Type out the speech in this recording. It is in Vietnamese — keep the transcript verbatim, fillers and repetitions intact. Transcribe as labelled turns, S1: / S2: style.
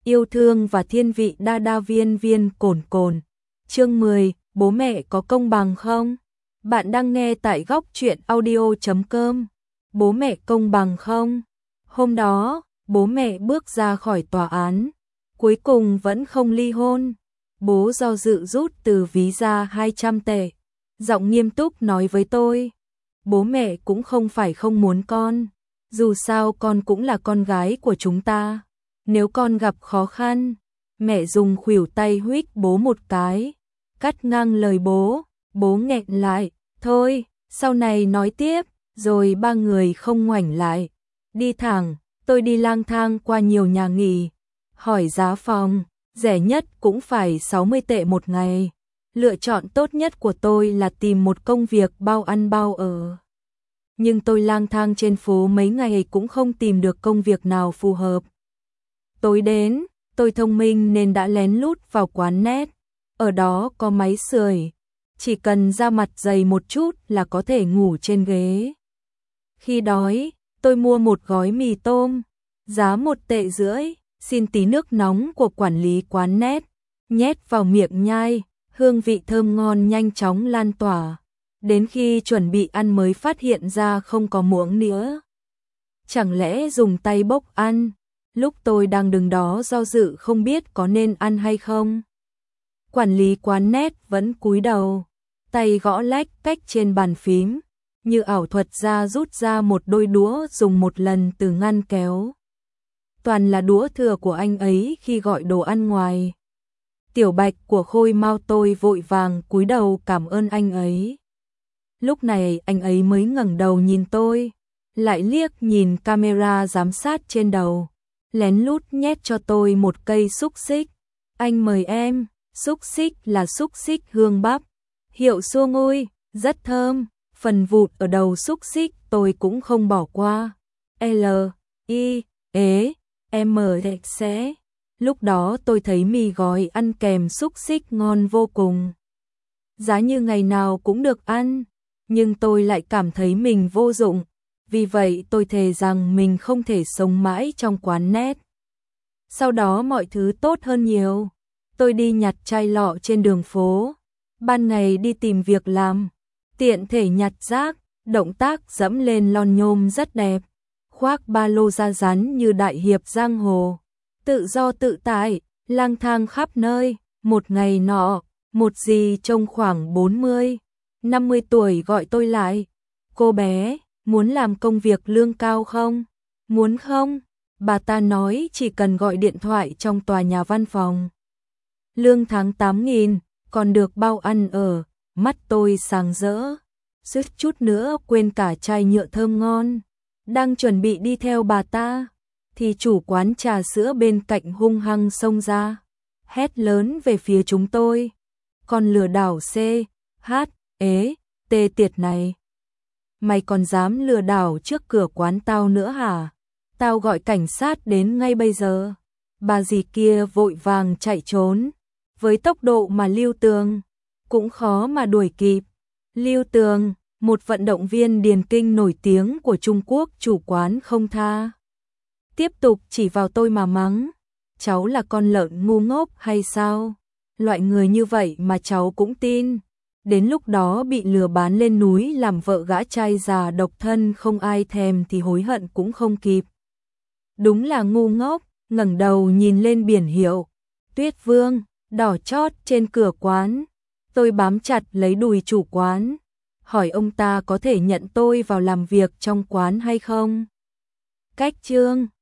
S1: Yêu thương và thiên vị đa đa viên viên cồn cồn. Chương mười, bố mẹ có công bằng không? Bạn đang nghe tại góc truyện audio chấm com. Bố mẹ công bằng không? Hôm đó, bố mẹ bước ra khỏi tòa án, cuối cùng vẫn không ly hôn. Bố do dự rút từ ví ra hai trăm tệ, giọng nghiêm túc nói với tôi. Bố mẹ cũng không phải không muốn con, dù sao con cũng là con gái của chúng ta. Nếu con gặp khó khăn, mẹ dùng khuỷu tay huých bố một cái, cắt ngang lời bố. Bố nghẹn lại, thôi, sau này nói tiếp. Rồi ba người không ngoảnh lại, đi thẳng. Tôi đi lang thang qua nhiều nhà nghỉ, hỏi giá phòng, rẻ nhất cũng phải sáu mươi tệ một ngày. Lựa chọn tốt nhất của tôi là tìm một công việc bao ăn bao ở. Nhưng tôi lang thang trên phố mấy ngày cũng không tìm được công việc nào phù hợp. Tối đến, tôi thông minh nên đã lén lút vào quán net. Ở đó có máy sưởi, chỉ cần da mặt dày một chút là có thể ngủ trên ghế. Khi đói, tôi mua một gói mì tôm, giá một tệ rưỡi, xin tí nước nóng của quản lý quán net, nhét vào miệng nhai, hương vị thơm ngon nhanh chóng lan tỏa. Đến khi chuẩn bị ăn mới phát hiện ra không có muỗng nữa. Chẳng lẽ dùng tay bốc ăn? Lúc tôi đang đứng đó do dự không biết có nên ăn hay không. Quản lý quán net vẫn cúi đầu, tay gõ lách cách trên bàn phím, như ảo thuật ra rút ra một đôi đũa dùng một lần từ ngăn kéo. Toàn là đũa thừa của anh ấy khi gọi đồ ăn ngoài. Tiểu Bạch của Khôi Mau tôi vội vàng cúi đầu cảm ơn anh ấy. Lúc này anh ấy mới ngẩng đầu nhìn tôi, lại liếc nhìn camera giám sát trên đầu, lén lút nhét cho tôi một cây xúc xích. Anh mời em. Xúc xích là xúc xích hương bắp, hiệu xua ngôi, rất thơm. Phần vụt ở đầu xúc xích tôi cũng không bỏ qua. L, I, ế, M sẽ. Lúc đó tôi thấy mì gói ăn kèm xúc xích ngon vô cùng. Giá như ngày nào cũng được ăn, nhưng tôi lại cảm thấy mình vô dụng. Vì vậy tôi thề rằng mình không thể sống mãi trong quán net. Sau đó mọi thứ tốt hơn nhiều. Tôi đi nhặt chai lọ trên đường phố, ban ngày đi tìm việc làm, tiện thể nhặt rác, động tác dẫm lên lon nhôm rất đẹp, khoác ba lô da rắn như đại hiệp giang hồ, tự do tự tại, lang thang khắp nơi. Một ngày nọ, một dì trông khoảng bốn mươi, năm mươi tuổi gọi tôi lại. Cô bé, muốn làm công việc lương cao không? Muốn không? Bà ta nói chỉ cần gọi điện thoại trong tòa nhà văn phòng. Lương tháng tám nghìn, còn được bao ăn ở. Mắt tôi sáng rỡ, suýt chút nữa quên cả chai nhựa thơm ngon. Đang chuẩn bị đi theo bà ta, thì chủ quán trà sữa bên cạnh hung hăng xông ra, hét lớn về phía chúng tôi. Con lừa đảo C, H, ế, T tiệt này. Mày còn dám lừa đảo trước cửa quán tao nữa hả? Tao gọi cảnh sát đến ngay bây giờ. Bà dì kia vội vàng chạy trốn. Với tốc độ mà Lưu Tường cũng khó mà đuổi kịp. Lưu Tường, một vận động viên điền kinh nổi tiếng của Trung Quốc, chủ quán không tha. Tiếp tục chỉ vào tôi mà mắng. Cháu là con lợn ngu ngốc hay sao? Loại người như vậy mà cháu cũng tin. Đến lúc đó bị lừa bán lên núi làm vợ gã trai già độc thân không ai thèm thì hối hận cũng không kịp. Đúng là ngu ngốc. Ngẩng đầu nhìn lên biển hiệu Tuyết Vương đỏ chót trên cửa quán. Tôi bám chặt lấy đùi chủ quán, hỏi ông ta có thể nhận tôi vào làm việc trong quán hay không. Cách chương